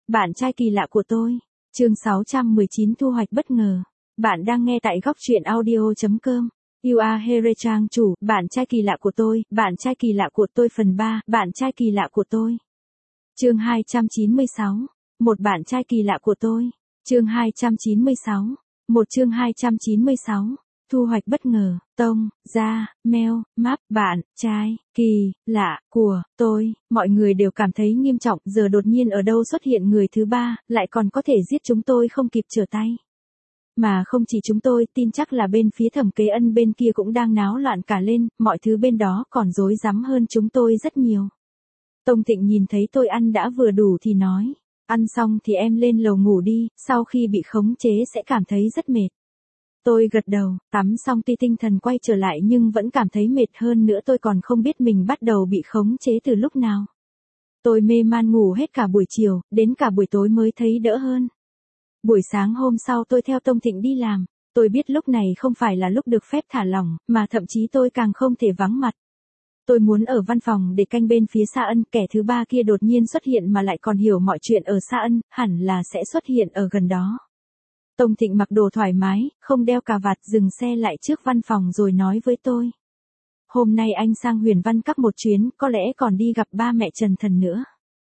Bạn trai kỳ lạ của tôi. Chương 619 thu hoạch bất ngờ. Bạn đang nghe tại góc truyện audio.com. You are Here trang chủ, bạn trai kỳ lạ của tôi, bạn trai kỳ lạ của tôi phần 3, bạn trai kỳ lạ của tôi. Chương 296. Một bạn trai kỳ lạ của tôi. Chương 296. Chương 296. Thu hoạch bất ngờ, tông, ra, mail, map, bạn, trai, kỳ, lạ, của, tôi, mọi người đều cảm thấy nghiêm trọng, giờ đột nhiên ở đâu xuất hiện người thứ ba, lại còn có thể giết chúng tôi không kịp trở tay. Mà không chỉ chúng tôi, tin chắc là bên phía Thẩm Kế Ân bên kia cũng đang náo loạn cả lên, mọi thứ bên đó còn rối rắm hơn chúng tôi rất nhiều. Tông Thịnh nhìn thấy tôi ăn đã vừa đủ thì nói, ăn xong thì em lên lầu ngủ đi, sau khi bị khống chế sẽ cảm thấy rất mệt. Tôi gật đầu, tắm xong tuy tinh thần quay trở lại nhưng vẫn cảm thấy mệt hơn nữa, tôi còn không biết mình bắt đầu bị khống chế từ lúc nào. Tôi mê man ngủ hết cả buổi chiều, đến cả buổi tối mới thấy đỡ hơn. Buổi sáng hôm sau tôi theo Tông Thịnh đi làm, tôi biết lúc này không phải là lúc được phép thả lỏng, mà thậm chí tôi càng không thể vắng mặt. Tôi muốn ở văn phòng để canh bên phía Sa Ân, kẻ thứ ba kia đột nhiên xuất hiện mà lại còn hiểu mọi chuyện ở Sa Ân, hẳn là sẽ xuất hiện ở gần đó. Tông Thịnh mặc đồ thoải mái, không đeo cà vạt, dừng xe lại trước văn phòng rồi nói với tôi. Hôm nay anh sang Huyền Văn Các một chuyến, có lẽ còn đi gặp ba mẹ Trần Thần nữa.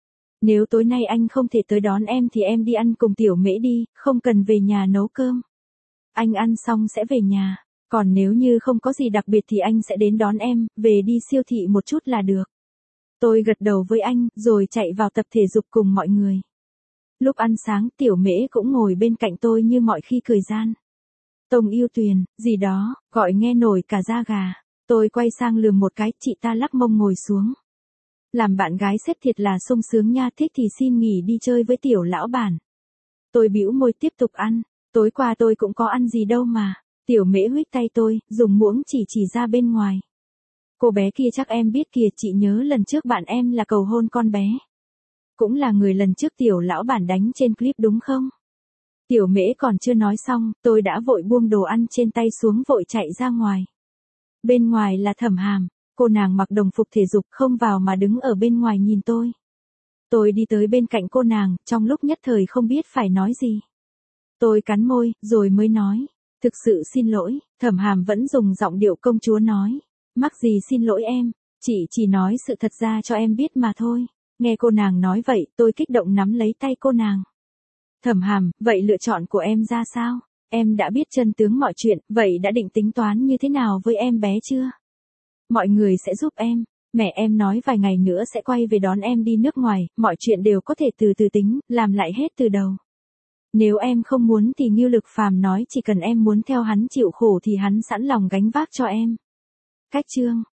Nếu tối nay anh không thể tới đón em thì em đi ăn cùng Tiểu Mễ đi, không cần về nhà nấu cơm. Anh ăn xong sẽ về nhà, còn nếu như không có gì đặc biệt thì anh sẽ đến đón em, về đi siêu thị một chút là được. Tôi gật đầu với anh, rồi chạy vào tập thể dục cùng mọi người. Lúc ăn sáng Tiểu Mễ cũng ngồi bên cạnh tôi như mọi khi cười gian. Tông Yêu Tuyền, gì đó, gọi nghe nổi cả da gà. Tôi quay sang lườm một cái, chị ta lắc mông ngồi xuống. Làm bạn gái xếp thiệt là sung sướng nha, thích thì xin nghỉ đi chơi với Tiểu lão bản. Tôi bĩu môi tiếp tục ăn, tối qua tôi cũng có ăn gì đâu mà. Tiểu Mễ huých tay tôi, dùng muỗng chỉ ra bên ngoài. Cô bé kia chắc em biết kìa, chị nhớ lần trước bạn em là cầu hôn con bé. Cũng là người lần trước Tiểu lão bản đánh trên clip đúng không? Tiểu Mễ còn chưa nói xong, tôi đã vội buông đồ ăn trên tay xuống vội chạy ra ngoài. Bên ngoài là Thẩm Hàm, cô nàng mặc đồng phục thể dục không vào mà đứng ở bên ngoài nhìn tôi. Tôi đi tới bên cạnh cô nàng, trong lúc nhất thời không biết phải nói gì. Tôi cắn môi, rồi mới nói, thực sự xin lỗi. Thẩm Hàm vẫn dùng giọng điệu công chúa nói, mắc gì xin lỗi em, chị chỉ nói sự thật ra cho em biết mà thôi. Nghe cô nàng nói vậy, tôi kích động nắm lấy tay cô nàng. Thẩm Hàm, vậy lựa chọn của em ra sao? Em đã biết chân tướng mọi chuyện, vậy đã định tính toán như thế nào với em bé chưa? Mọi người sẽ giúp em. Mẹ em nói vài ngày nữa sẽ quay về đón em đi nước ngoài, mọi chuyện đều có thể từ từ tính, làm lại hết từ đầu. Nếu em không muốn thì Ngưu Lực Phàm nói chỉ cần em muốn theo hắn chịu khổ thì hắn sẵn lòng gánh vác cho em. Cách chương